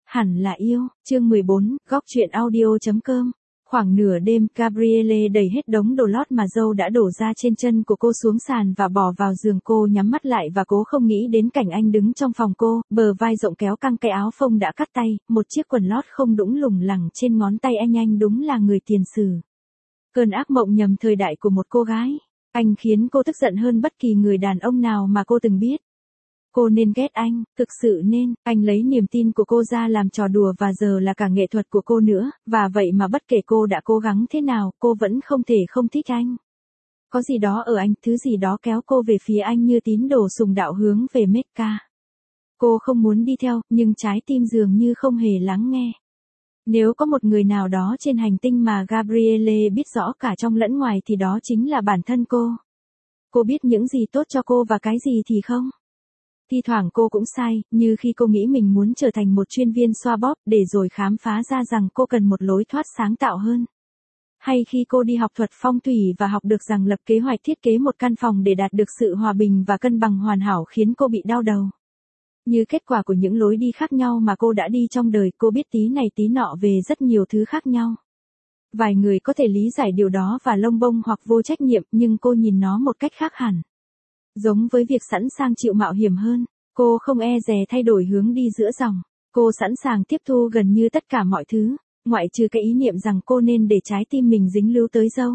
Hẳn là yêu, chương 14, góc chuyện audio.com. Khoảng nửa đêm, Gabrielle đẩy hết đống đồ lót mà dâu đã đổ ra trên chân của cô xuống sàn và bỏ vào giường. Cô nhắm mắt lại và cố không nghĩ đến cảnh anh đứng trong phòng cô, bờ vai rộng kéo căng cái áo phông đã cắt tay, một chiếc quần lót không đũng lủng lẳng trên ngón tay anh đúng là người tiền sử. Cơn ác mộng nhầm thời đại của một cô gái. Anh khiến cô tức giận hơn bất kỳ người đàn ông nào mà cô từng biết. Cô nên ghét anh, thực sự nên, anh lấy niềm tin của cô ra làm trò đùa và giờ là cả nghệ thuật của cô nữa, và vậy mà bất kể cô đã cố gắng thế nào, cô vẫn không thể không thích anh. Có gì đó ở anh, thứ gì đó kéo cô về phía anh như tín đồ sùng đạo hướng về Mecca. Cô không muốn đi theo, nhưng trái tim dường như không hề lắng nghe. Nếu có một người nào đó trên hành tinh mà Gabrielle biết rõ cả trong lẫn ngoài thì đó chính là bản thân cô. Cô biết những gì tốt cho cô và cái gì thì không. Thi thoảng cô cũng sai, như khi cô nghĩ mình muốn trở thành một chuyên viên xoa bóp để rồi khám phá ra rằng cô cần một lối thoát sáng tạo hơn. Hay khi cô đi học thuật phong thủy và học được rằng lập kế hoạch thiết kế một căn phòng để đạt được sự hòa bình và cân bằng hoàn hảo khiến cô bị đau đầu. Như kết quả của những lối đi khác nhau mà cô đã đi trong đời, cô biết tí này tí nọ về rất nhiều thứ khác nhau. Vài người có thể lý giải điều đó và lông bông hoặc vô trách nhiệm, nhưng cô nhìn nó một cách khác hẳn. Giống với việc sẵn sàng chịu mạo hiểm hơn, cô không e dè thay đổi hướng đi giữa dòng. Cô sẵn sàng tiếp thu gần như tất cả mọi thứ, ngoại trừ cái ý niệm rằng cô nên để trái tim mình dính líu tới dâu.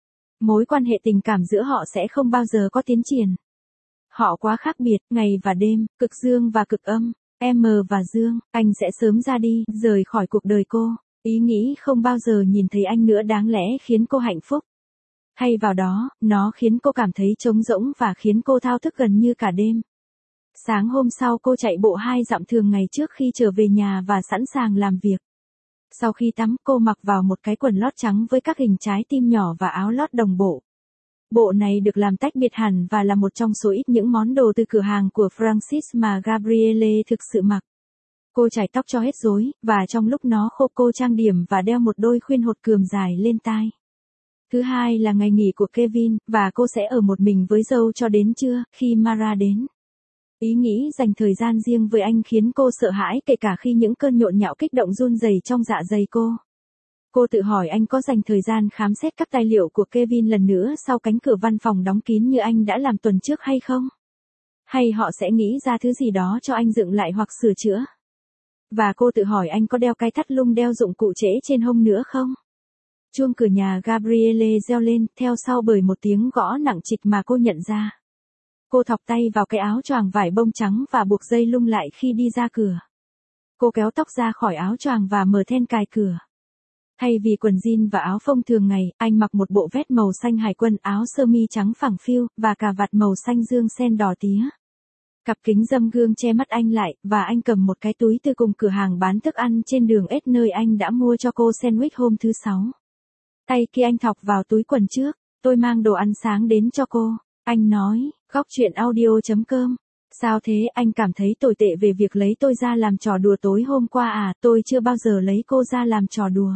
Mối quan hệ tình cảm giữa họ sẽ không bao giờ có tiến triển. Họ quá khác biệt, ngày và đêm, cực dương và cực âm, M và Dương, anh sẽ sớm ra đi, rời khỏi cuộc đời cô. Ý nghĩ không bao giờ nhìn thấy anh nữa đáng lẽ khiến cô hạnh phúc. Thay vào đó, nó khiến cô cảm thấy trống rỗng và khiến cô thao thức gần như cả đêm. Sáng hôm sau cô chạy bộ 2 dặm thường ngày trước khi trở về nhà và sẵn sàng làm việc. Sau khi tắm, cô mặc vào một cái quần lót trắng với các hình trái tim nhỏ và áo lót đồng bộ. Bộ này được làm tách biệt hẳn và là một trong số ít những món đồ từ cửa hàng của Francis mà Gabrielle thực sự mặc. Cô chải tóc cho hết rối, và trong lúc nó khô cô trang điểm và đeo một đôi khuyên hột cườm dài lên tai. Thứ hai là ngày nghỉ của Kevin, và cô sẽ ở một mình với dâu cho đến trưa, khi Mara đến. Ý nghĩ dành thời gian riêng với anh khiến cô sợ hãi kể cả khi những cơn nhộn nhạo kích động run rẩy trong dạ dày cô. Cô tự hỏi anh có dành thời gian khám xét các tài liệu của Kevin lần nữa sau cánh cửa văn phòng đóng kín như anh đã làm tuần trước hay không? Hay họ sẽ nghĩ ra thứ gì đó cho anh dựng lại hoặc sửa chữa? Và cô tự hỏi anh có đeo cái thắt lưng đeo dụng cụ trễ trên hông nữa không? Chuông cửa nhà Gabrielle reo lên, theo sau bởi một tiếng gõ nặng trịch mà cô nhận ra. Cô thọc tay vào cái áo choàng vải bông trắng và buộc dây lung lại khi đi ra cửa. Cô kéo tóc ra khỏi áo choàng và mở then cài cửa. Thay vì quần jean và áo phông thường ngày, anh mặc một bộ vest màu xanh hải quân, áo sơ mi trắng phẳng phiu, và cà vạt màu xanh dương sen đỏ tía. Cặp kính râm gương che mắt anh lại, và anh cầm một cái túi từ cùng cửa hàng bán thức ăn trên đường S nơi anh đã mua cho cô sandwich hôm thứ Sáu. Tay kia anh thọc vào túi quần trước, tôi mang đồ ăn sáng đến cho cô. Anh nói, góc chuyện audio.com. Sao thế, anh cảm thấy tồi tệ về việc lấy tôi ra làm trò đùa tối hôm qua à? Tôi chưa bao giờ lấy cô ra làm trò đùa.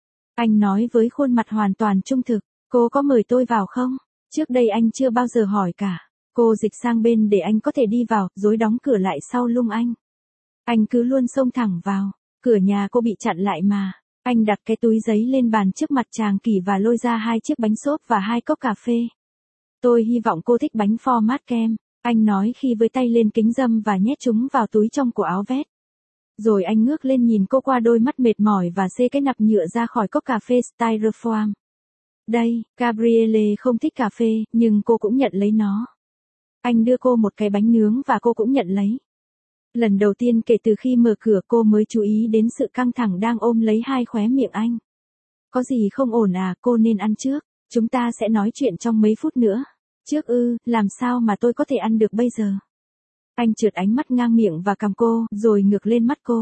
Anh nói với khuôn mặt hoàn toàn trung thực, cô có mời tôi vào không? Trước đây anh chưa bao giờ hỏi cả. Cô dịch sang bên để anh có thể đi vào, rồi đóng cửa lại sau lưng anh. Anh cứ luôn xông thẳng vào, cửa nhà cô bị chặn lại mà. Anh đặt cái túi giấy lên bàn trước mặt chàng Kỳ và lôi ra 2 chiếc bánh xốp và 2 cốc cà phê. Tôi hy vọng cô thích bánh format kem, anh nói khi với tay lên kính râm và nhét chúng vào túi trong của áo vest. Rồi anh ngước lên nhìn cô qua đôi mắt mệt mỏi và xê cái nắp nhựa ra khỏi cốc cà phê styrofoam. Đây, Gabrielle không thích cà phê, nhưng cô cũng nhận lấy nó. Anh đưa cô một cái bánh nướng và cô cũng nhận lấy. Lần đầu tiên kể từ khi mở cửa cô mới chú ý đến sự căng thẳng đang ôm lấy hai khóe miệng anh. Có gì không ổn à, cô nên ăn trước, chúng ta sẽ nói chuyện trong mấy phút nữa. Trước làm sao mà tôi có thể ăn được bây giờ? Anh trượt ánh mắt ngang miệng và cằm cô, rồi ngược lên mắt cô.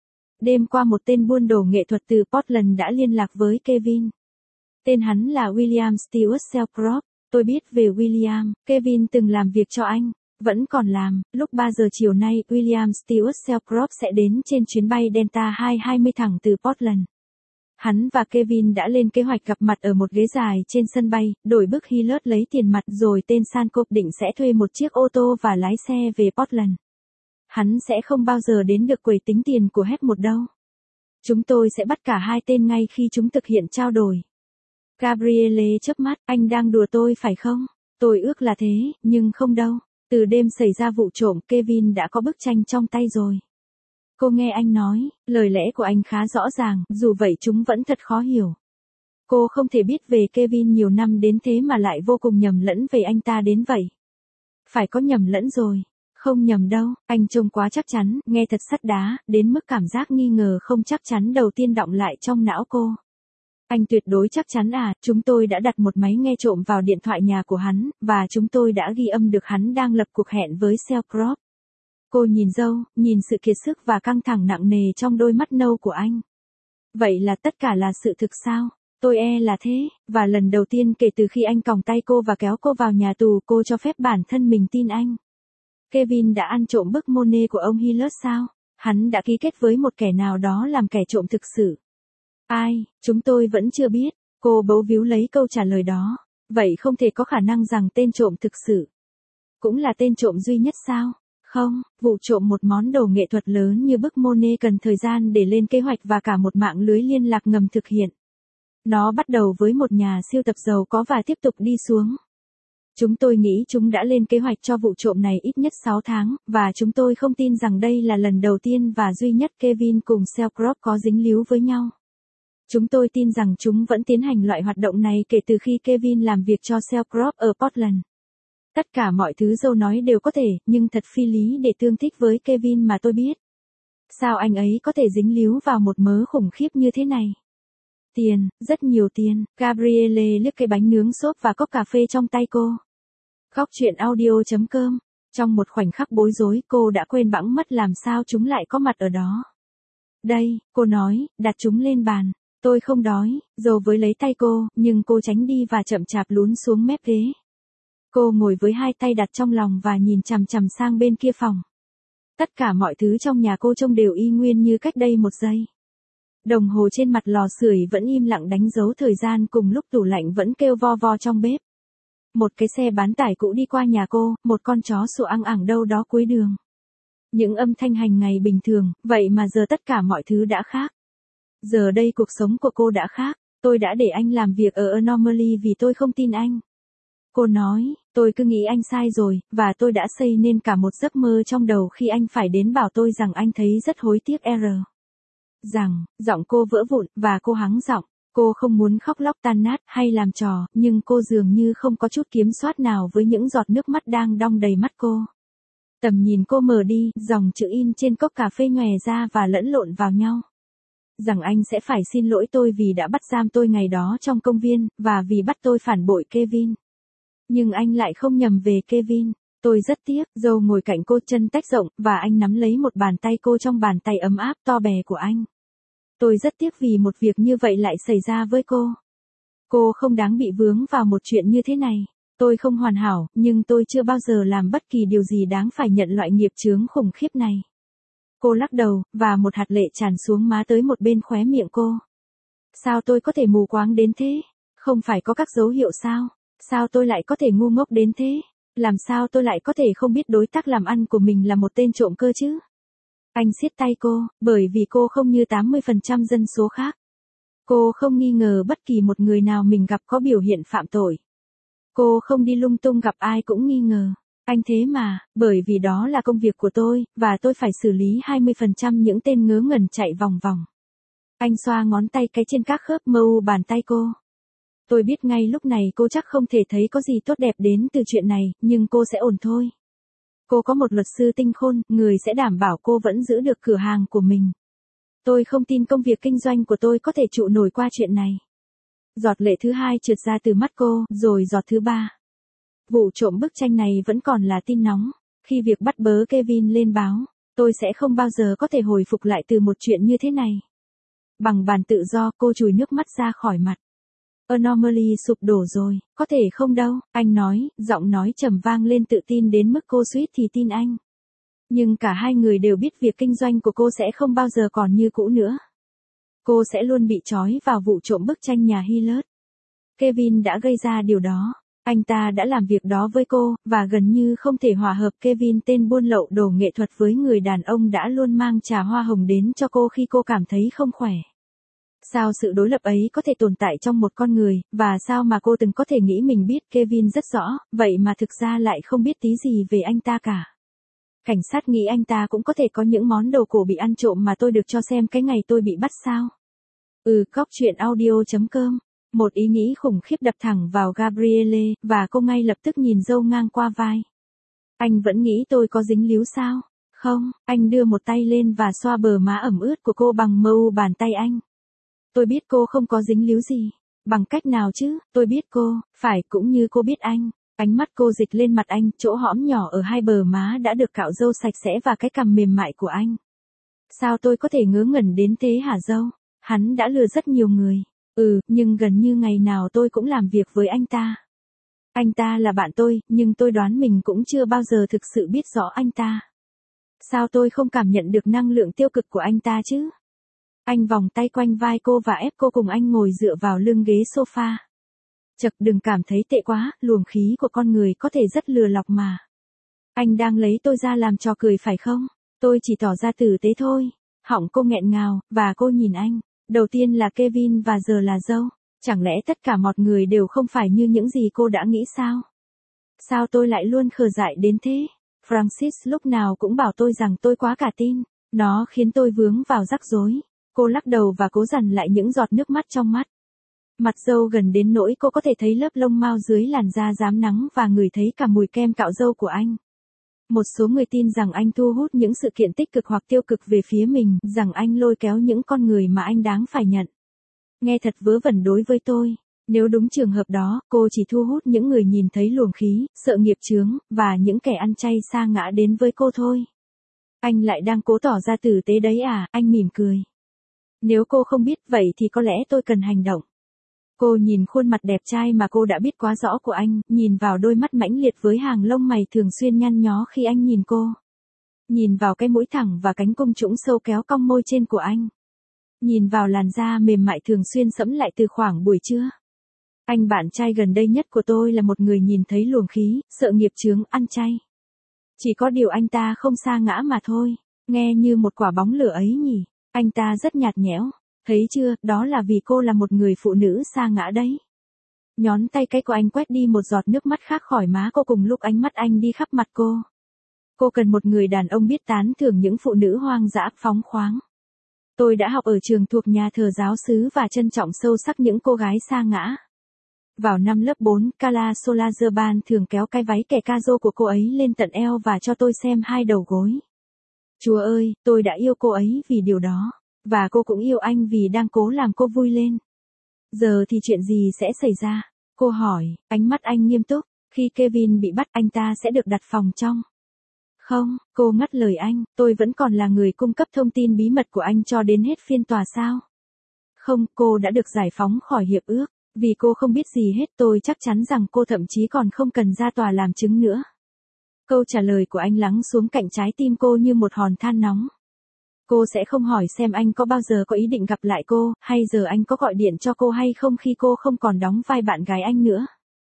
Đêm qua một tên buôn đồ nghệ thuật từ Portland đã liên lạc với Kevin. Tên hắn là William Stewart Selcroft. Tôi biết về William, Kevin từng làm việc cho anh, vẫn còn làm. Lúc 3 giờ chiều nay, William Stewart Selcroft sẽ đến trên chuyến bay Delta 220 thẳng từ Portland. Hắn và Kevin đã lên kế hoạch gặp mặt ở một ghế dài trên sân bay, đổi bức Hilliard lấy tiền mặt rồi tên Sankov định sẽ thuê một chiếc ô tô và lái xe về Portland. Hắn sẽ không bao giờ đến được quầy tính tiền của Head một đâu. Chúng tôi sẽ bắt cả hai tên ngay khi chúng thực hiện trao đổi. Gabrielle chớp mắt, anh đang đùa tôi phải không? Tôi ước là thế, nhưng không đâu. Từ đêm xảy ra vụ trộm, Kevin đã có bức tranh trong tay rồi. Cô nghe anh nói, lời lẽ của anh khá rõ ràng, dù vậy chúng vẫn thật khó hiểu. Cô không thể biết về Kevin nhiều năm đến thế mà lại vô cùng nhầm lẫn về anh ta đến vậy. Phải có nhầm lẫn rồi. Không nhầm đâu, anh trông quá chắc chắn, nghe thật sắt đá, đến mức cảm giác nghi ngờ không chắc chắn đầu tiên đọng lại trong não cô. Anh tuyệt đối chắc chắn à, chúng tôi đã đặt một máy nghe trộm vào điện thoại nhà của hắn, và chúng tôi đã ghi âm được hắn đang lập cuộc hẹn với Selcroft. Cô nhìn dâu, nhìn sự kiệt sức và căng thẳng nặng nề trong đôi mắt nâu của anh. Vậy là tất cả là sự thực sao? Tôi e là thế, và lần đầu tiên kể từ khi anh còng tay cô và kéo cô vào nhà tù, cô cho phép bản thân mình tin anh. Kevin đã ăn trộm bức Monet của ông Hillard sao? Hắn đã ký kết với một kẻ nào đó làm kẻ trộm thực sự. Ai, chúng tôi vẫn chưa biết. Cô bấu víu lấy câu trả lời đó. Vậy không thể có khả năng rằng tên trộm thực sự cũng là tên trộm duy nhất sao? Không, vụ trộm một món đồ nghệ thuật lớn như bức Monet cần thời gian để lên kế hoạch và cả một mạng lưới liên lạc ngầm thực hiện. Nó bắt đầu với một nhà siêu tập giàu có và tiếp tục đi xuống. Chúng tôi nghĩ chúng đã lên kế hoạch cho vụ trộm này ít nhất 6 tháng, và chúng tôi không tin rằng đây là lần đầu tiên và duy nhất Kevin cùng Selcroft có dính líu với nhau. Chúng tôi tin rằng chúng vẫn tiến hành loại hoạt động này kể từ khi Kevin làm việc cho Selcroft ở Portland. Tất cả mọi thứ dâu nói đều có thể, nhưng thật phi lý để tương thích với Kevin mà tôi biết. Sao anh ấy có thể dính líu vào một mớ khủng khiếp như thế này? Tiền, rất nhiều tiền. Gabrielle liếc cái bánh nướng xốp và cốc cà phê trong tay cô. Góc chuyện audio.com. Trong một khoảnh khắc bối rối, cô đã quên bẵng mất làm sao chúng lại có mặt ở đó. Đây, cô nói, đặt chúng lên bàn. Tôi không đói, dầu với lấy tay cô, nhưng cô tránh đi và chậm chạp lún xuống mép ghế. Cô ngồi với hai tay đặt trong lòng và nhìn chằm chằm sang bên kia phòng. Tất cả mọi thứ trong nhà cô trông đều y nguyên như cách đây một giây. Đồng hồ trên mặt lò sưởi vẫn im lặng đánh dấu thời gian cùng lúc tủ lạnh vẫn kêu vo vo trong bếp. Một cái xe bán tải cũ đi qua nhà cô, một con chó sủa ăng ẳng đâu đó cuối đường. Những âm thanh hàng ngày bình thường, vậy mà giờ tất cả mọi thứ đã khác. Giờ đây cuộc sống của cô đã khác, tôi đã để anh làm việc ở Anomaly vì tôi không tin anh. Cô nói, tôi cứ nghĩ anh sai rồi, và tôi đã xây nên cả một giấc mơ trong đầu khi anh phải đến bảo tôi rằng anh thấy rất hối tiếc giọng cô vỡ vụn, và cô hắng giọng. Cô không muốn khóc lóc tan nát hay làm trò, nhưng cô dường như không có chút kiểm soát nào với những giọt nước mắt đang đong đầy mắt cô. Tầm nhìn cô mờ đi, dòng chữ in trên cốc cà phê nhòe ra và lẫn lộn vào nhau. Rằng anh sẽ phải xin lỗi tôi vì đã bắt giam tôi ngày đó trong công viên, và vì bắt tôi phản bội Kevin. Nhưng anh lại không nhầm về Kevin. Tôi rất tiếc, dâu ngồi cạnh cô chân tách rộng, và anh nắm lấy một bàn tay cô trong bàn tay ấm áp to bè của anh. Tôi rất tiếc vì một việc như vậy lại xảy ra với cô. Cô không đáng bị vướng vào một chuyện như thế này. Tôi không hoàn hảo, nhưng tôi chưa bao giờ làm bất kỳ điều gì đáng phải nhận loại nghiệp chướng khủng khiếp này. Cô lắc đầu, và một hạt lệ tràn xuống má tới một bên khóe miệng cô. Sao tôi có thể mù quáng đến thế? Không phải có các dấu hiệu sao? Sao tôi lại có thể ngu ngốc đến thế? Làm sao tôi lại có thể không biết đối tác làm ăn của mình là một tên trộm cơ chứ? Anh siết tay cô, bởi vì cô không như 80% dân số khác. Cô không nghi ngờ bất kỳ một người nào mình gặp có biểu hiện phạm tội. Cô không đi lung tung gặp ai cũng nghi ngờ. Anh thế mà, bởi vì đó là công việc của tôi, và tôi phải xử lý 20% những tên ngớ ngẩn chạy vòng vòng. Anh xoa ngón tay cái trên các khớp mờ u bàn tay cô. Tôi biết ngay lúc này cô chắc không thể thấy có gì tốt đẹp đến từ chuyện này, nhưng cô sẽ ổn thôi. Cô có một luật sư tinh khôn, người sẽ đảm bảo cô vẫn giữ được cửa hàng của mình. Tôi không tin công việc kinh doanh của tôi có thể trụ nổi qua chuyện này. Giọt lệ thứ hai trượt ra từ mắt cô, rồi giọt thứ ba. Vụ trộm bức tranh này vẫn còn là tin nóng. Khi việc bắt bớ Kevin lên báo, tôi sẽ không bao giờ có thể hồi phục lại từ một chuyện như thế này. Bằng bàn tự do, cô chùi nước mắt ra khỏi mặt. Anomaly sụp đổ rồi, có thể không đâu, anh nói, giọng nói trầm vang lên tự tin đến mức cô suýt thì tin anh. Nhưng cả hai người đều biết việc kinh doanh của cô sẽ không bao giờ còn như cũ nữa. Cô sẽ luôn bị trói vào vụ trộm bức tranh nhà Hillard. Kevin đã gây ra điều đó. Anh ta đã làm việc đó với cô, và gần như không thể hòa hợp Kevin tên buôn lậu đồ nghệ thuật với người đàn ông đã luôn mang trà hoa hồng đến cho cô khi cô cảm thấy không khỏe. Sao sự đối lập ấy có thể tồn tại trong một con người, và sao mà cô từng có thể nghĩ mình biết Kevin rất rõ, vậy mà thực ra lại không biết tí gì về anh ta cả. Cảnh sát nghĩ anh ta cũng có thể có những món đồ cổ bị ăn trộm mà tôi được cho xem cái ngày tôi bị bắt sao. Góc chuyện audio.com. Một ý nghĩ khủng khiếp đập thẳng vào Gabrielle, và cô ngay lập tức nhìn dâu ngang qua vai. Anh vẫn nghĩ tôi có dính líu sao? Không, anh đưa một tay lên và xoa bờ má ẩm ướt của cô bằng mu bàn tay anh. Tôi biết cô không có dính líu gì. Bằng cách nào chứ, tôi biết cô, phải cũng như cô biết anh. Ánh mắt cô dịch lên mặt anh, chỗ hõm nhỏ ở hai bờ má đã được cạo râu sạch sẽ và cái cằm mềm mại của anh. Sao tôi có thể ngớ ngẩn đến thế hả dâu? Hắn đã lừa rất nhiều người. Nhưng gần như ngày nào tôi cũng làm việc với anh ta. Anh ta là bạn tôi, nhưng tôi đoán mình cũng chưa bao giờ thực sự biết rõ anh ta. Sao tôi không cảm nhận được năng lượng tiêu cực của anh ta chứ? Anh vòng tay quanh vai cô và ép cô cùng anh ngồi dựa vào lưng ghế sofa. Chật, đừng cảm thấy tệ quá, luồng khí của con người có thể rất lừa lọc mà. Anh đang lấy tôi ra làm trò cười phải không? Tôi chỉ tỏ ra tử tế thôi. Họng cô nghẹn ngào, và cô nhìn anh. Đầu tiên là Kevin và giờ là dâu. Chẳng lẽ tất cả mọi người đều không phải như những gì cô đã nghĩ sao? Sao tôi lại luôn khờ dại đến thế? Francis lúc nào cũng bảo tôi rằng tôi quá cả tin. Nó khiến tôi vướng vào rắc rối. Cô lắc đầu và cố dằn lại những giọt nước mắt trong mắt. Mặt dâu gần đến nỗi cô có thể thấy lớp lông mao dưới làn da rám nắng và ngửi thấy cả mùi kem cạo râu của anh. Một số người tin rằng anh thu hút những sự kiện tích cực hoặc tiêu cực về phía mình, rằng anh lôi kéo những con người mà anh đáng phải nhận. Nghe thật vớ vẩn đối với tôi. Nếu đúng trường hợp đó, cô chỉ thu hút những người nhìn thấy luồng khí, sợ nghiệp chướng, và những kẻ ăn chay sa ngã đến với cô thôi. Anh lại đang cố tỏ ra tử tế đấy à, anh mỉm cười. Nếu cô không biết vậy thì có lẽ tôi cần hành động. Cô nhìn khuôn mặt đẹp trai mà cô đã biết quá rõ của anh, nhìn vào đôi mắt mãnh liệt với hàng lông mày thường xuyên nhăn nhó khi anh nhìn cô. Nhìn vào cái mũi thẳng và cánh cung trũng sâu kéo cong môi trên của anh. Nhìn vào làn da mềm mại thường xuyên sẫm lại từ khoảng buổi trưa. Anh bạn trai gần đây nhất của tôi là một người nhìn thấy luồng khí, sợ nghiệp chướng, ăn chay. Chỉ có điều anh ta không sa ngã mà thôi. Nghe như một quả bóng lửa ấy nhỉ. Anh ta rất nhạt nhẽo. Thấy chưa, đó là vì cô là một người phụ nữ sa ngã đấy. Nhón tay cái của anh quét đi một giọt nước mắt khác khỏi má cô cùng lúc ánh mắt anh đi khắp mặt cô. Cô cần một người đàn ông biết tán thưởng những phụ nữ hoang dã, phóng khoáng. Tôi đã học ở trường thuộc nhà thờ giáo xứ và trân trọng sâu sắc những cô gái sa ngã. Vào năm lớp 4, Carla Solarzerban thường kéo cái váy kẻ ca-rô của cô ấy lên tận eo và cho tôi xem hai đầu gối. Chúa ơi, tôi đã yêu cô ấy vì điều đó. Và cô cũng yêu anh vì đang cố làm cô vui lên. Giờ thì chuyện gì sẽ xảy ra? Cô hỏi, ánh mắt anh nghiêm túc. Khi Kevin bị bắt anh ta sẽ được đặt phòng trong. Không, cô ngắt lời anh, tôi vẫn còn là người cung cấp thông tin bí mật của anh cho đến hết phiên tòa sao? Không, cô đã được giải phóng khỏi hiệp ước. Vì cô không biết gì hết, tôi chắc chắn rằng cô thậm chí còn không cần ra tòa làm chứng nữa. Câu trả lời của anh lắng xuống cạnh trái tim cô như một hòn than nóng. Cô sẽ không hỏi xem anh có bao giờ có ý định gặp lại cô, hay giờ anh có gọi điện cho cô hay không khi cô không còn đóng vai bạn gái anh nữa.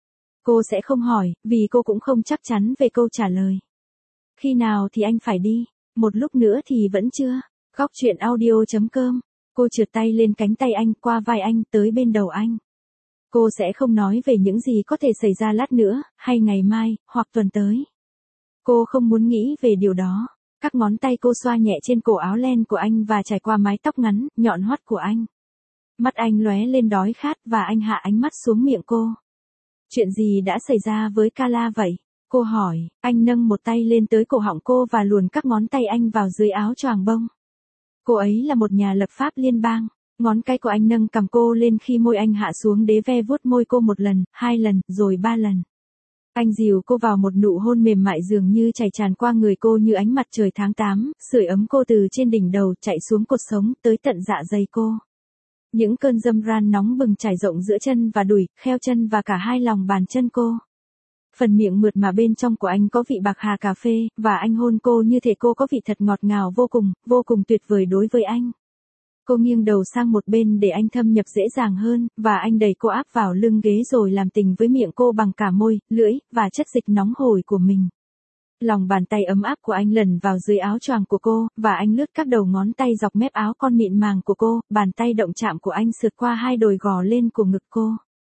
Cô sẽ không hỏi, vì cô cũng không chắc chắn về câu trả lời. Khi nào thì anh phải đi? Một lúc nữa thì vẫn chưa. Góc chuyện audio.com. Cô trượt tay lên cánh tay anh, qua vai anh, tới bên đầu anh. Cô sẽ không nói về những gì có thể xảy ra lát nữa, hay ngày mai, hoặc tuần tới. Cô không muốn nghĩ về điều đó. Các ngón tay cô xoa nhẹ trên cổ áo len của anh và trải qua mái tóc ngắn, nhọn hoắt của anh. Mắt anh lóe lên đói khát và anh hạ ánh mắt xuống miệng cô. Chuyện gì đã xảy ra với Carla vậy? Cô hỏi, anh nâng một tay lên tới cổ họng cô và luồn các ngón tay anh vào dưới áo choàng bông. Cô ấy là một nhà lập pháp liên bang. Ngón cái của anh nâng cằm cô lên khi môi anh hạ xuống đế ve vuốt môi cô một lần, 2 lần, rồi 3 lần. Anh dìu cô vào một nụ hôn mềm mại dường như chảy tràn qua người cô như ánh mặt trời tháng 8, sưởi ấm cô từ trên đỉnh đầu chạy xuống cột sống tới tận dạ dày cô. Những cơn dâm ran nóng bừng trải rộng giữa chân và đùi, kheo chân và cả hai lòng bàn chân cô. Phần miệng mượt mà bên trong của anh có vị bạc hà cà phê, và anh hôn cô như thể cô có vị thật ngọt ngào vô cùng tuyệt vời đối với anh. Cô nghiêng đầu sang một bên để anh thâm nhập dễ dàng hơn, và anh đẩy cô áp vào lưng ghế rồi làm tình với miệng cô bằng cả môi, lưỡi, và chất dịch nóng hổi của mình. Lòng bàn tay ấm áp của anh lần vào dưới áo choàng của cô, và anh lướt các đầu ngón tay dọc mép áo con mịn màng của cô, bàn tay động chạm của anh sượt qua hai đồi gò lên của ngực cô.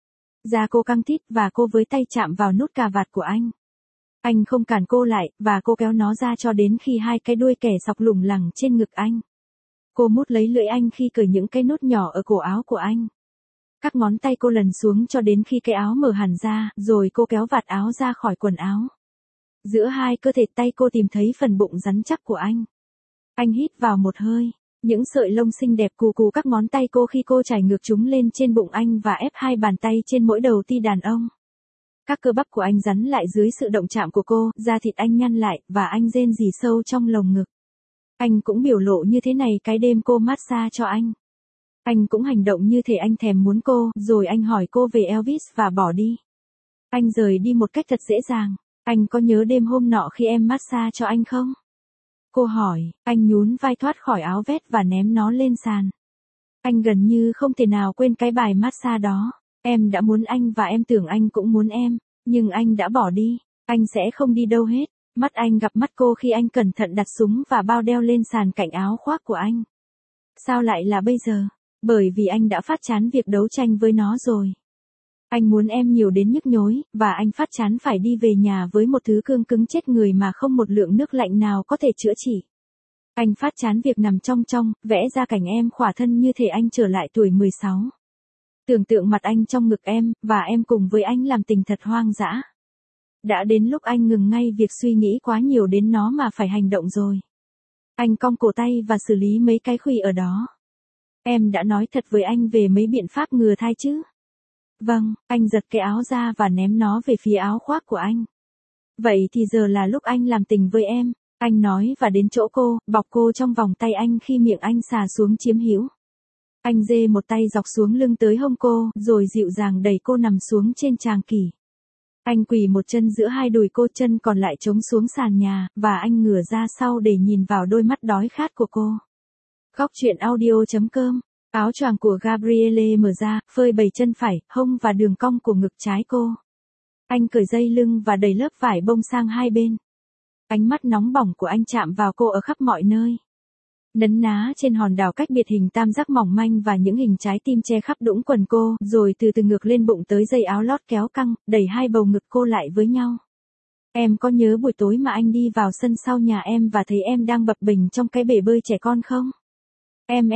Da cô căng thít và cô với tay chạm vào nút cà vạt của anh. Anh không cản cô lại, và cô kéo nó ra cho đến khi hai cái đuôi kẻ sọc lủng lẳng trên ngực anh. Cô mút lấy lưỡi anh khi cởi những cái nút nhỏ ở cổ áo của anh. Các ngón tay cô lần xuống cho đến khi cái áo mở hẳn ra, rồi cô kéo vạt áo ra khỏi quần áo. Giữa hai cơ thể tay cô tìm thấy phần bụng rắn chắc của anh. Anh hít vào một hơi. Những sợi lông xinh đẹp cù cù các ngón tay cô khi cô trải ngược chúng lên trên bụng anh và ép hai bàn tay trên mỗi đầu ti đàn ông. Các cơ bắp của anh rắn lại dưới sự động chạm của cô, da thịt anh nhăn lại, và anh rên rỉ sâu trong lồng ngực. Anh cũng biểu lộ như thế này cái đêm cô massage cho anh. Anh cũng hành động như thể anh thèm muốn cô, rồi anh hỏi cô về Elvis và bỏ đi. Anh rời đi một cách thật dễ dàng. Anh có nhớ đêm hôm nọ khi em massage cho anh không? Cô hỏi, anh nhún vai thoát khỏi áo vest và ném nó lên sàn. Anh gần như không thể nào quên cái bài massage đó. Em đã muốn anh và em tưởng anh cũng muốn em, nhưng anh đã bỏ đi. Anh sẽ không đi đâu hết. Mắt anh gặp mắt cô khi anh cẩn thận đặt súng và bao đeo lên sàn cạnh áo khoác của anh. Sao lại là bây giờ? Bởi vì anh đã phát chán việc đấu tranh với nó rồi. Anh muốn em nhiều đến nhức nhối, và anh phát chán phải đi về nhà với một thứ cương cứng chết người mà không một lượng nước lạnh nào có thể chữa trị. Anh phát chán việc nằm trong, vẽ ra cảnh em khỏa thân như thể anh trở lại tuổi 16. Tưởng tượng mặt anh trong ngực em, và em cùng với anh làm tình thật hoang dã. Đã đến lúc anh ngừng ngay việc suy nghĩ quá nhiều đến nó mà phải hành động rồi. Anh cong cổ tay và xử lý mấy cái khuy ở đó. Em đã nói thật với anh về mấy biện pháp ngừa thai chứ? Vâng, anh giật cái áo ra và ném nó về phía áo khoác của anh. Vậy thì giờ là lúc anh làm tình với em, anh nói và đến chỗ cô, bọc cô trong vòng tay anh khi miệng anh xà xuống chiếm hữu. Anh dê một tay dọc xuống lưng tới hông cô, rồi dịu dàng đẩy cô nằm xuống trên tràng kỷ. Anh quỳ một chân giữa hai đùi cô, chân còn lại chống xuống sàn nhà, và anh ngửa ra sau để nhìn vào đôi mắt đói khát của cô. Góc truyện audio.com. Áo choàng của Gabrielle mở ra, phơi bày chân phải, hông và đường cong của ngực trái cô. Anh cởi dây lưng và đẩy lớp vải bông sang hai bên. Ánh mắt nóng bỏng của anh chạm vào cô ở khắp mọi nơi. Nấn ná trên hòn đảo cách biệt hình tam giác mỏng manh và những hình trái tim che khắp đũng quần cô, rồi từ từ ngược lên bụng tới dây áo lót kéo căng, đẩy hai bầu ngực cô lại với nhau. Em có nhớ buổi tối mà anh đi vào sân sau nhà em và thấy em đang bập bềnh trong cái bể bơi trẻ con không? Em,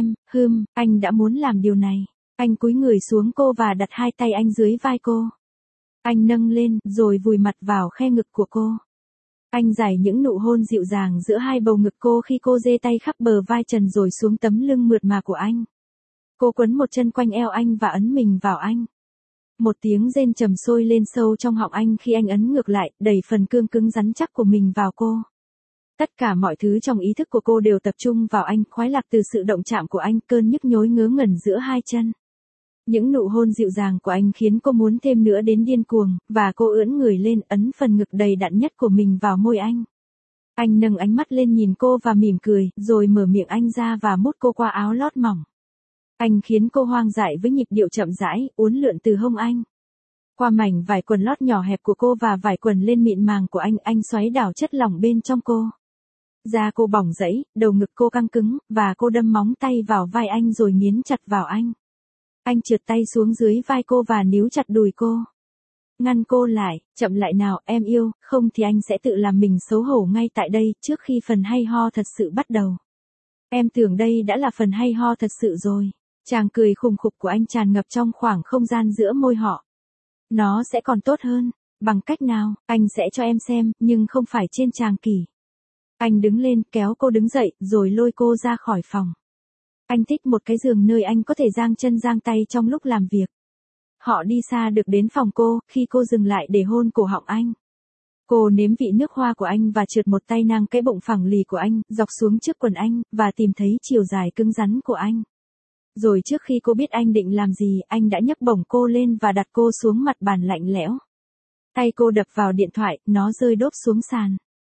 anh đã muốn làm điều này. Anh cúi người xuống cô và đặt hai tay anh dưới vai cô. Anh nâng lên, rồi vùi mặt vào khe ngực của cô. Anh giải những nụ hôn dịu dàng giữa hai bầu ngực cô khi cô dê tay khắp bờ vai trần rồi xuống tấm lưng mượt mà của anh. Cô quấn một chân quanh eo anh và ấn mình vào anh. Một tiếng rên trầm sôi lên sâu trong họng anh khi anh ấn ngược lại, đẩy phần cương cứng rắn chắc của mình vào cô. Tất cả mọi thứ trong ý thức của cô đều tập trung vào anh, khoái lạc từ sự động chạm của anh, cơn nhức nhối ngớ ngẩn giữa hai chân. Những nụ hôn dịu dàng của anh khiến cô muốn thêm nữa đến điên cuồng, và cô ưỡn người lên ấn phần ngực đầy đặn nhất của mình vào môi anh. Anh nâng ánh mắt lên nhìn cô và mỉm cười, rồi mở miệng anh ra và mút cô qua áo lót mỏng. Anh khiến cô hoang dại với nhịp điệu chậm rãi, uốn lượn từ hông anh. Qua mảnh vải quần lót nhỏ hẹp của cô và vải quần lên mịn màng của anh xoáy đảo chất lỏng bên trong cô. Da cô bỏng rẫy, đầu ngực cô căng cứng, và cô đâm móng tay vào vai anh rồi nghiến chặt vào anh. Anh trượt tay xuống dưới vai cô và níu chặt đùi cô. Ngăn cô lại, chậm lại nào, em yêu, không thì anh sẽ tự làm mình xấu hổ ngay tại đây, trước khi phần hay ho thật sự bắt đầu. Em tưởng đây đã là phần hay ho thật sự rồi. Chàng cười khùng khục của anh tràn ngập trong khoảng không gian giữa môi họ. Nó sẽ còn tốt hơn. Bằng cách nào, anh sẽ cho em xem, nhưng không phải trên tràng kỷ. Anh đứng lên, kéo cô đứng dậy, rồi lôi cô ra khỏi phòng. Anh thích một cái giường nơi anh có thể giang chân giang tay trong lúc làm việc. Họ đi xa được đến phòng cô, khi cô dừng lại để hôn cổ họng anh. Cô nếm vị nước hoa của anh và trượt một tay nang cái bụng phẳng lì của anh, dọc xuống trước quần anh, và tìm thấy chiều dài cứng rắn của anh. Rồi trước khi cô biết anh định làm gì, anh đã nhấc bổng cô lên và đặt cô xuống mặt bàn lạnh lẽo. Tay cô đập vào điện thoại, nó rơi đốp xuống sàn.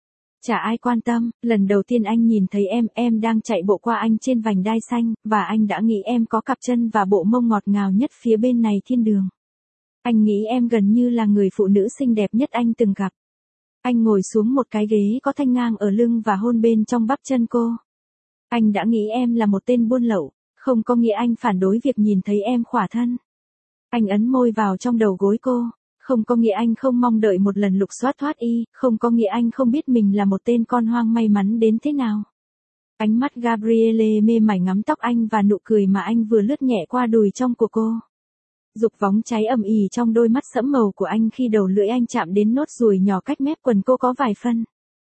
Chả ai quan tâm, lần đầu tiên anh nhìn thấy em đang chạy bộ qua anh trên vành đai xanh, và anh đã nghĩ em có cặp chân và bộ mông ngọt ngào nhất phía bên này thiên đường. Anh nghĩ em gần như là người phụ nữ xinh đẹp nhất anh từng gặp. Anh ngồi xuống một cái ghế có thanh ngang ở lưng và hôn bên trong bắp chân cô. Anh đã nghĩ em là một tên buôn lậu, không có nghĩa anh phản đối việc nhìn thấy em khỏa thân. Anh ấn môi vào trong đầu gối cô, không có nghĩa anh không mong đợi một lần lục soát thoát y, không có nghĩa anh không biết mình là một tên con hoang may mắn đến thế nào. Ánh mắt Gabrielle mê mải ngắm tóc anh và nụ cười mà anh vừa lướt nhẹ qua đùi trong của cô. Dục vóng cháy ầm ĩ trong đôi mắt sẫm màu của anh khi đầu lưỡi anh chạm đến nốt ruồi nhỏ cách mép quần cô có vài phân.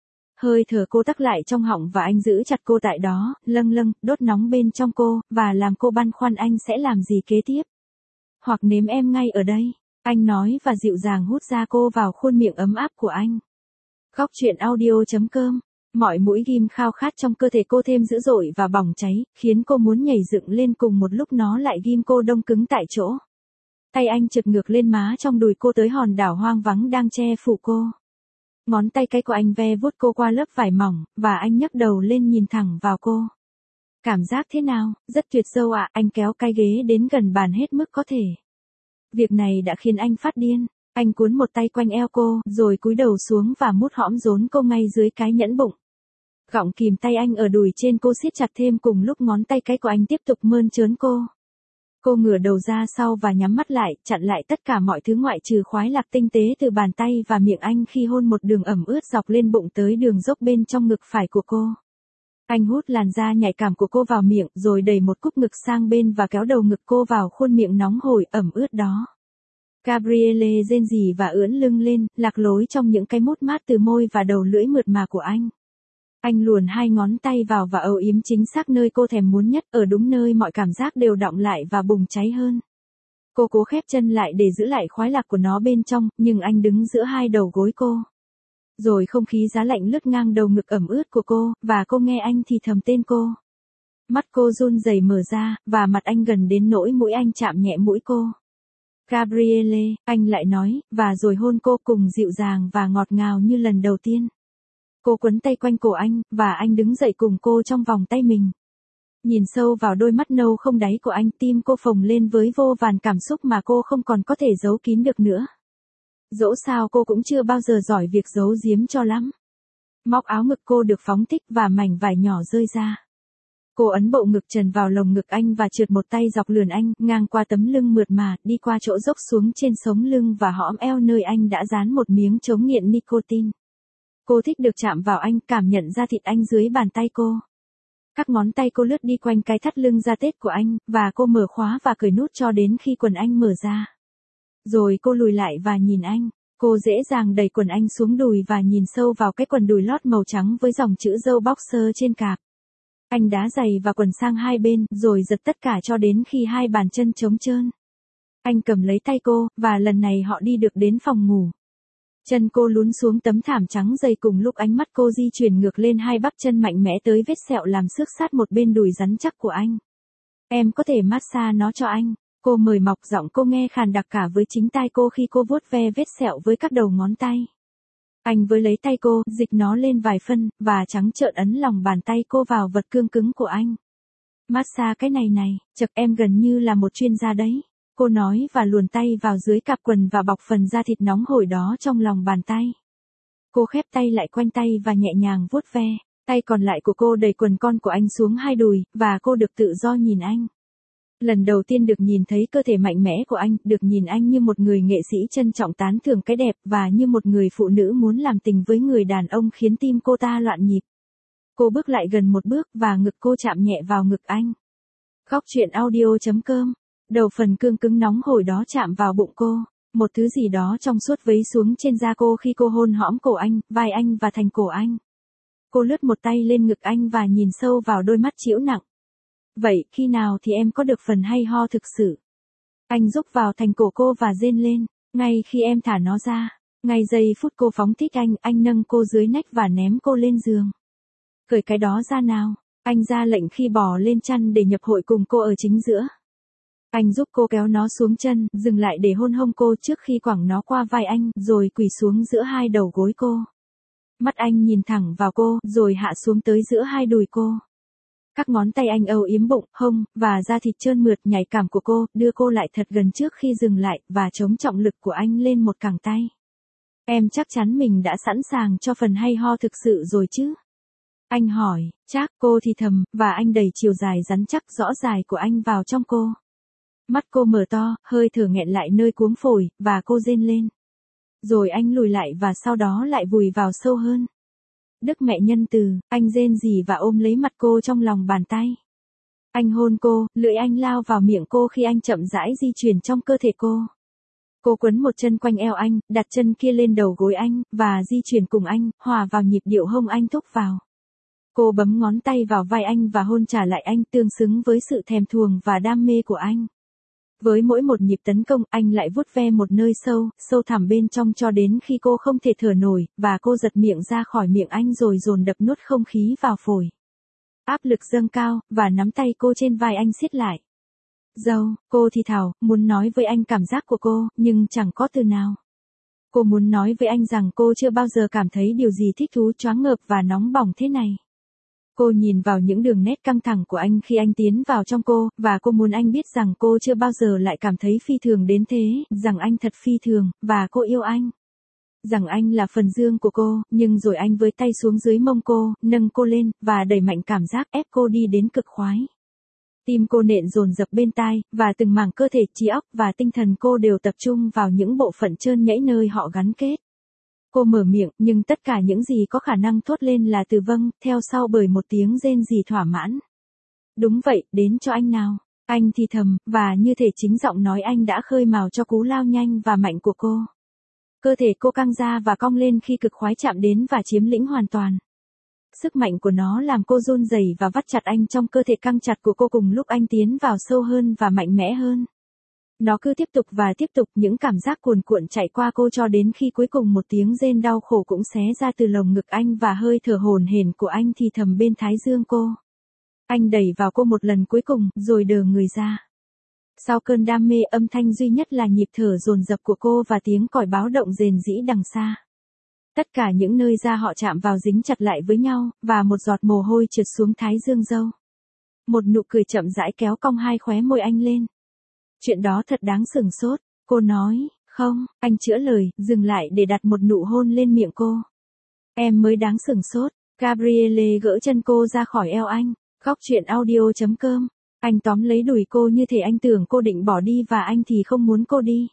Hơi thở cô tắc lại trong họng và anh giữ chặt cô tại đó, lâng, đốt nóng bên trong cô, và làm cô băn khoăn anh sẽ làm gì kế tiếp. Hoặc nếm em ngay ở đây, anh nói và dịu dàng hút ra cô vào khuôn miệng ấm áp của anh. Góc truyện audio.com. Mọi mũi ghim khao khát trong cơ thể cô thêm dữ dội và bỏng cháy, khiến cô muốn nhảy dựng lên cùng một lúc nó lại ghim cô đông cứng tại chỗ. Tay anh trượt ngược lên má trong đùi cô tới hòn đảo hoang vắng đang che phủ cô. Ngón tay cái của anh ve vuốt cô qua lớp vải mỏng, và anh nhấc đầu lên nhìn thẳng vào cô. Cảm giác thế nào? Rất tuyệt dâu ạ, anh kéo cái ghế đến gần bàn hết mức có thể. Việc này đã khiến anh phát điên. Anh cuốn một tay quanh eo cô, rồi cúi đầu xuống và mút hõm rốn cô ngay dưới cái nhẫn bụng. Gọng kìm tay anh ở đùi trên cô siết chặt thêm cùng lúc ngón tay cái của anh tiếp tục mơn trớn cô. Cô ngửa đầu ra sau và nhắm mắt lại, chặn lại tất cả mọi thứ ngoại trừ khoái lạc tinh tế từ bàn tay và miệng anh khi hôn một đường ẩm ướt dọc lên bụng tới đường dốc bên trong ngực phải của cô. Anh hút làn da nhạy cảm của cô vào miệng, rồi đẩy một cúc ngực sang bên và kéo đầu ngực cô vào khuôn miệng nóng hổi ẩm ướt đó. Gabrielle rên rỉ và ưỡn lưng lên, lạc lối trong những cái mút mát từ môi và đầu lưỡi mượt mà của anh. Anh luồn hai ngón tay vào và âu yếm chính xác nơi cô thèm muốn nhất, ở đúng nơi mọi cảm giác đều đọng lại và bùng cháy hơn. Cô cố khép chân lại để giữ lại khoái lạc của nó bên trong, nhưng anh đứng giữa hai đầu gối cô. Rồi không khí giá lạnh lướt ngang đầu ngực ẩm ướt của cô, và cô nghe anh thì thầm tên cô. Mắt cô run rẩy mở ra, và mặt anh gần đến nỗi mũi anh chạm nhẹ mũi cô. Gabrielle, anh lại nói, và rồi hôn cô cùng dịu dàng và ngọt ngào như lần đầu tiên. Cô quấn tay quanh cổ anh, và anh đứng dậy cùng cô trong vòng tay mình. Nhìn sâu vào đôi mắt nâu không đáy của anh, tim cô phồng lên với vô vàn cảm xúc mà cô không còn có thể giấu kín được nữa. Dẫu sao cô cũng chưa bao giờ giỏi việc giấu giếm cho lắm. Móc áo ngực cô được phóng thích và mảnh vải nhỏ rơi ra. Cô ấn bộ ngực trần vào lồng ngực anh và trượt một tay dọc lườn anh, ngang qua tấm lưng mượt mà, đi qua chỗ dốc xuống trên sống lưng và hõm eo nơi anh đã dán một miếng chống nghiện nicotine. Cô thích được chạm vào anh, cảm nhận ra thịt anh dưới bàn tay cô. Các ngón tay cô lướt đi quanh cái thắt lưng da tết của anh, và cô mở khóa và cởi nút cho đến khi quần anh mở ra. Rồi cô lùi lại và nhìn anh. Cô dễ dàng đẩy quần anh xuống đùi và nhìn sâu vào cái quần đùi lót màu trắng với dòng chữ dâu boxer trên cạp. Anh đá giày và quần sang hai bên, rồi giật tất cả cho đến khi hai bàn chân trống trơn. Anh cầm lấy tay cô, và lần này họ đi được đến phòng ngủ. Chân cô lún xuống tấm thảm trắng dày cùng lúc ánh mắt cô di chuyển ngược lên hai bắp chân mạnh mẽ tới vết sẹo làm xước sát một bên đùi rắn chắc của anh. Em có thể massage nó cho anh. Cô mời mọc, giọng cô nghe khàn đặc cả với chính tai cô khi cô vuốt ve vết sẹo với các đầu ngón tay. Anh với lấy tay cô, dịch nó lên vài phân, và trắng trợn ấn lòng bàn tay cô vào vật cương cứng của anh. Massage cái này, chật em gần như là một chuyên gia đấy. Cô nói và luồn tay vào dưới cạp quần và bọc phần da thịt nóng hổi đó trong lòng bàn tay. Cô khép tay lại quanh tay và nhẹ nhàng vuốt ve. Tay còn lại của cô đẩy quần con của anh xuống hai đùi, và cô được tự do nhìn anh. Lần đầu tiên được nhìn thấy cơ thể mạnh mẽ của anh, được nhìn anh như một người nghệ sĩ trân trọng tán thưởng cái đẹp và như một người phụ nữ muốn làm tình với người đàn ông khiến tim cô ta loạn nhịp. Cô bước lại gần một bước và ngực cô chạm nhẹ vào ngực anh. Góc truyện audio.com. Đầu phần cương cứng nóng hổi đó chạm vào bụng cô. Một thứ gì đó trong suốt vấy xuống trên da cô khi cô hôn hõm cổ anh, vai anh và thành cổ anh. Cô lướt một tay lên ngực anh và nhìn sâu vào đôi mắt trĩu nặng. Vậy, khi nào thì em có được phần hay ho thực sự? Anh rúc vào thành cổ cô và rên lên, ngay khi em thả nó ra. Ngay giây phút cô phóng thích anh nâng cô dưới nách và ném cô lên giường. Cởi cái đó ra nào, anh ra lệnh khi bò lên chăn để nhập hội cùng cô ở chính giữa. Anh giúp cô kéo nó xuống chân, dừng lại để hôn hông cô trước khi quẳng nó qua vai anh, rồi quỳ xuống giữa hai đầu gối cô. Mắt anh nhìn thẳng vào cô, rồi hạ xuống tới giữa hai đùi cô. Các ngón tay anh âu yếm bụng, hông, và da thịt trơn mượt nhạy cảm của cô, đưa cô lại thật gần trước khi dừng lại, và chống trọng lực của anh lên một cẳng tay. Em chắc chắn mình đã sẵn sàng cho phần hay ho thực sự rồi chứ? Anh hỏi, chắc, cô thì thầm, và anh đẩy chiều dài rắn chắc rõ dài của anh vào trong cô. Mắt cô mở to, hơi thở nghẹn lại nơi cuống phổi, và cô rên lên. Rồi anh lùi lại và sau đó lại vùi vào sâu hơn. Đức mẹ nhân từ, anh rên rỉ và ôm lấy mặt cô trong lòng bàn tay. Anh hôn cô, lưỡi anh lao vào miệng cô khi anh chậm rãi di chuyển trong cơ thể cô. Cô quấn một chân quanh eo anh, đặt chân kia lên đầu gối anh, và di chuyển cùng anh, hòa vào nhịp điệu hông anh thúc vào. Cô bấm ngón tay vào vai anh và hôn trả lại anh tương xứng với sự thèm thuồng và đam mê của anh. Với mỗi một nhịp tấn công, anh lại vuốt ve một nơi sâu, sâu thẳm bên trong cho đến khi cô không thể thở nổi, và cô giật miệng ra khỏi miệng anh rồi dồn đập nuốt không khí vào phổi. Áp lực dâng cao, và nắm tay cô trên vai anh siết lại. Dâu, cô thì thào, muốn nói với anh cảm giác của cô, nhưng chẳng có từ nào. Cô muốn nói với anh rằng cô chưa bao giờ cảm thấy điều gì thích thú choáng ngợp và nóng bỏng thế này. Cô nhìn vào những đường nét căng thẳng của anh khi anh tiến vào trong cô, và cô muốn anh biết rằng cô chưa bao giờ lại cảm thấy phi thường đến thế, rằng anh thật phi thường, và cô yêu anh. Rằng anh là phần dương của cô, nhưng rồi anh với tay xuống dưới mông cô, nâng cô lên, và đẩy mạnh cảm giác ép cô đi đến cực khoái. Tim cô nện dồn dập bên tai, và từng mảng cơ thể, trí óc và tinh thần cô đều tập trung vào những bộ phận trơn nhẵy nơi họ gắn kết. Cô mở miệng, nhưng tất cả những gì có khả năng thốt lên là từ vâng, theo sau bởi một tiếng rên rỉ thỏa mãn. Đúng vậy, đến cho anh nào. Anh thì thầm, và như thể chính giọng nói anh đã khơi mào cho cú lao nhanh và mạnh của cô. Cơ thể cô căng ra và cong lên khi cực khoái chạm đến và chiếm lĩnh hoàn toàn. Sức mạnh của nó làm cô run rẩy và vắt chặt anh trong cơ thể căng chặt của cô cùng lúc anh tiến vào sâu hơn và mạnh mẽ hơn. Nó cứ tiếp tục và tiếp tục, những cảm giác cuồn cuộn chạy qua cô cho đến khi cuối cùng một tiếng rên đau khổ cũng xé ra từ lồng ngực anh và hơi thở hổn hển của anh thì thầm bên thái dương cô. Anh đẩy vào cô một lần cuối cùng, rồi đờ người ra. Sau cơn đam mê, âm thanh duy nhất là nhịp thở dồn dập của cô và tiếng còi báo động rền rĩ đằng xa. Tất cả những nơi da họ chạm vào dính chặt lại với nhau, và một giọt mồ hôi trượt xuống thái dương dâu. Một nụ cười chậm rãi kéo cong hai khóe môi anh lên. Chuyện đó thật đáng sửng sốt, cô nói. Không, anh chữa lời, dừng lại để đặt một nụ hôn lên miệng cô. Em mới đáng sửng sốt. Gabrielle gỡ chân cô ra khỏi eo anh. Góc chuyện audio.com. Anh tóm lấy đùi cô như thể anh tưởng cô định bỏ đi và anh thì không muốn cô đi.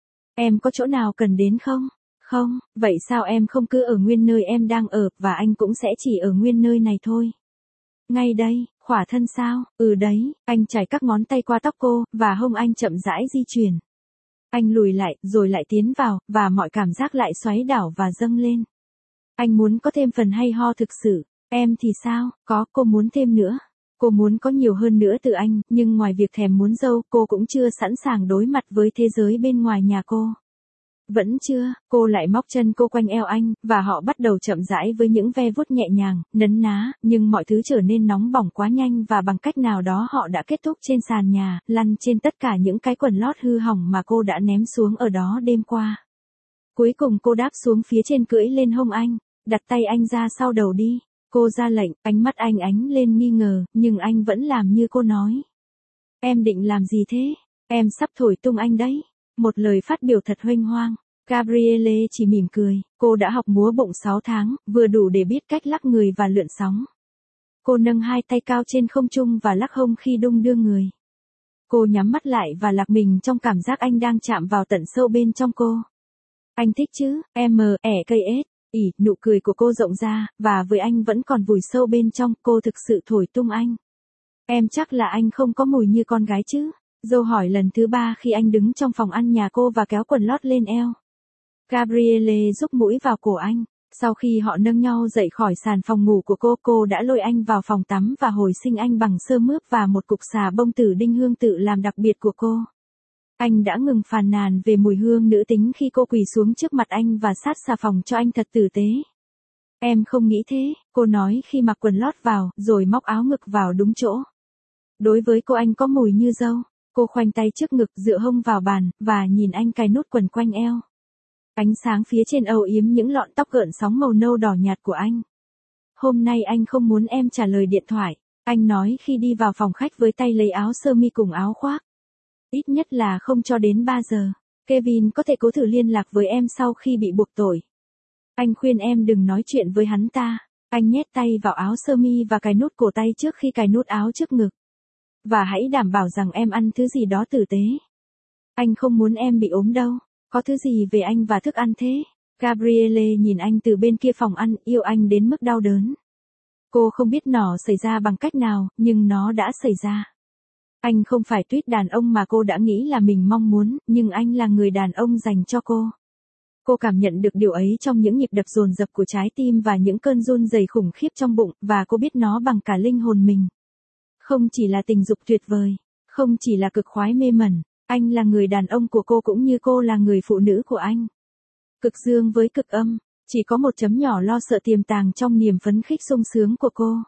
Em có chỗ nào cần đến không? Không, vậy sao em không cứ ở nguyên nơi em đang ở, và anh cũng sẽ chỉ ở nguyên nơi này thôi. Ngay đây, khỏa thân sao? Ừ đấy, anh chải các ngón tay qua tóc cô, và hông anh chậm rãi di chuyển. Anh lùi lại, rồi lại tiến vào, và mọi cảm giác lại xoáy đảo và dâng lên. Anh muốn có thêm phần hay ho thực sự. Em thì sao? Có, cô muốn thêm nữa. Cô muốn có nhiều hơn nữa từ anh, nhưng ngoài việc thèm muốn dâu, cô cũng chưa sẵn sàng đối mặt với thế giới bên ngoài nhà cô. Vẫn chưa, cô lại móc chân cô quanh eo anh, và họ bắt đầu chậm rãi với những ve vuốt nhẹ nhàng, nấn ná, nhưng mọi thứ trở nên nóng bỏng quá nhanh và bằng cách nào đó họ đã kết thúc trên sàn nhà, lăn trên tất cả những cái quần lót hư hỏng mà cô đã ném xuống ở đó đêm qua. Cuối cùng cô đáp xuống phía trên cưỡi lên hông anh, đặt tay anh ra sau đầu đi. Cô ra lệnh, ánh mắt anh ánh lên nghi ngờ, nhưng anh vẫn làm như cô nói. Em định làm gì thế? Em sắp thổi tung anh đấy. Một lời phát biểu thật huênh hoang. Gabrielle chỉ mỉm cười, cô đã học múa bụng 6 tháng, vừa đủ để biết cách lắc người và lượn sóng. Cô nâng hai tay cao trên không trung và lắc hông khi đung đưa người. Cô nhắm mắt lại và lạc mình trong cảm giác anh đang chạm vào tận sâu bên trong cô. Anh thích chứ, M.E.K.S. Nụ cười của cô rộng ra, và với anh vẫn còn vùi sâu bên trong, cô thực sự thổi tung anh. Em chắc là anh không có mùi như con gái chứ? Dâu hỏi lần thứ 3 khi anh đứng trong phòng ăn nhà cô và kéo quần lót lên eo. Gabrielle rúc mũi vào cổ anh. Sau khi họ nâng nhau dậy khỏi sàn phòng ngủ của cô đã lôi anh vào phòng tắm và hồi sinh anh bằng sơ mướp và một cục xà bông tử đinh hương tự làm đặc biệt của cô. Anh đã ngừng phàn nàn về mùi hương nữ tính khi cô quỳ xuống trước mặt anh và sát xà phòng cho anh thật tử tế. Em không nghĩ thế, cô nói khi mặc quần lót vào, rồi móc áo ngực vào đúng chỗ. Đối với cô anh có mùi như dâu. Cô khoanh tay trước ngực dựa hông vào bàn, và nhìn anh cài nút quần quanh eo. Ánh sáng phía trên âu yếm những lọn tóc gợn sóng màu nâu đỏ nhạt của anh. Hôm nay anh không muốn em trả lời điện thoại, anh nói khi đi vào phòng khách với tay lấy áo sơ mi cùng áo khoác. Ít nhất là không cho đến 3 giờ. Kevin có thể cố thử liên lạc với em sau khi bị buộc tội. Anh khuyên em đừng nói chuyện với hắn ta. Anh nhét tay vào áo sơ mi và cài nút cổ tay trước khi cài nút áo trước ngực. Và hãy đảm bảo rằng em ăn thứ gì đó tử tế. Anh không muốn em bị ốm đâu. Có thứ gì về anh và thức ăn thế? Gabrielle nhìn anh từ bên kia phòng ăn, yêu anh đến mức đau đớn. Cô không biết nó xảy ra bằng cách nào, nhưng nó đã xảy ra. Anh không phải tuýp đàn ông mà cô đã nghĩ là mình mong muốn, nhưng anh là người đàn ông dành cho cô. Cô cảm nhận được điều ấy trong những nhịp đập dồn dập của trái tim và những cơn run rẩy khủng khiếp trong bụng, và cô biết nó bằng cả linh hồn mình. Không chỉ là tình dục tuyệt vời, không chỉ là cực khoái mê mẩn, anh là người đàn ông của cô cũng như cô là người phụ nữ của anh. Cực dương với cực âm, chỉ có một chấm nhỏ lo sợ tiềm tàng trong niềm phấn khích sung sướng của cô.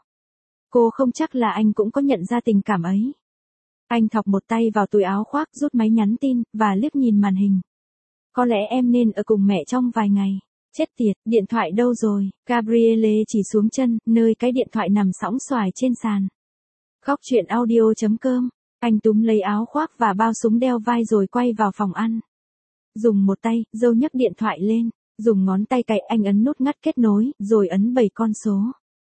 Cô không chắc là anh cũng có nhận ra tình cảm ấy. Anh thọc một tay vào túi áo khoác, rút máy nhắn tin, và liếc nhìn màn hình. Có lẽ em nên ở cùng mẹ trong vài ngày. Chết tiệt, điện thoại đâu rồi? Gabrielle chỉ xuống chân, nơi cái điện thoại nằm sõng xoài trên sàn. Góc chuyện audio.com. Anh túm lấy áo khoác và bao súng đeo vai rồi quay vào phòng ăn. Dùng một tay, Joe nhấc điện thoại lên. Dùng ngón tay cày anh ấn nút ngắt kết nối, rồi ấn 7 con số.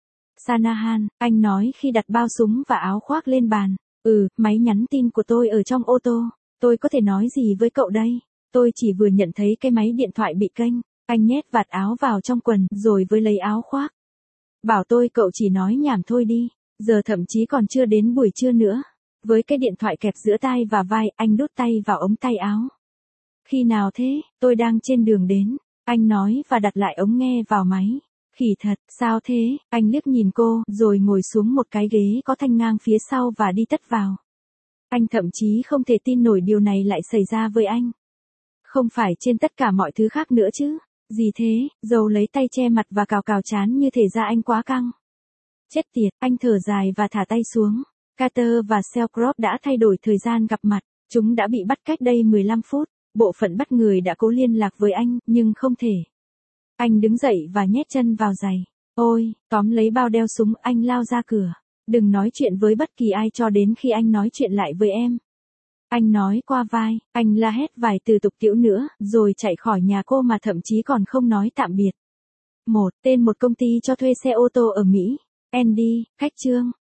Sanahan, anh nói khi đặt bao súng và áo khoác lên bàn. Máy nhắn tin của tôi ở trong ô tô. Tôi có thể nói gì với cậu đây? Tôi chỉ vừa nhận thấy cái máy điện thoại bị kênh. Anh nhét vạt áo vào trong quần, rồi với lấy áo khoác. Bảo tôi cậu chỉ nói nhảm thôi đi. Giờ thậm chí còn chưa đến buổi trưa nữa. Với cái điện thoại kẹp giữa tai và vai, anh đút tay vào ống tay áo. Khi nào thế? Tôi đang trên đường đến. Anh nói và đặt lại ống nghe vào máy. Khỉ thật, sao thế? Anh liếc nhìn cô, rồi ngồi xuống một cái ghế có thanh ngang phía sau và đi tất vào. Anh thậm chí không thể tin nổi điều này lại xảy ra với anh. Không phải trên tất cả mọi thứ khác nữa chứ. Gì thế? Joe lấy tay che mặt và cào cào trán như thể da anh quá căng. Chết tiệt, anh thở dài và thả tay xuống. Carter và Selcroft đã thay đổi thời gian gặp mặt. Chúng đã bị bắt cách đây 15 phút. Bộ phận bắt người đã cố liên lạc với anh, nhưng không thể. Anh đứng dậy và nhét chân vào giày. Ôi, tóm lấy bao đeo súng, anh lao ra cửa. Đừng nói chuyện với bất kỳ ai cho đến khi anh nói chuyện lại với em. Anh nói qua vai, anh la hét vài từ tục tĩu nữa, rồi chạy khỏi nhà cô mà thậm chí còn không nói tạm biệt. Tên một công ty cho thuê xe ô tô ở Mỹ. Andy, khách trương.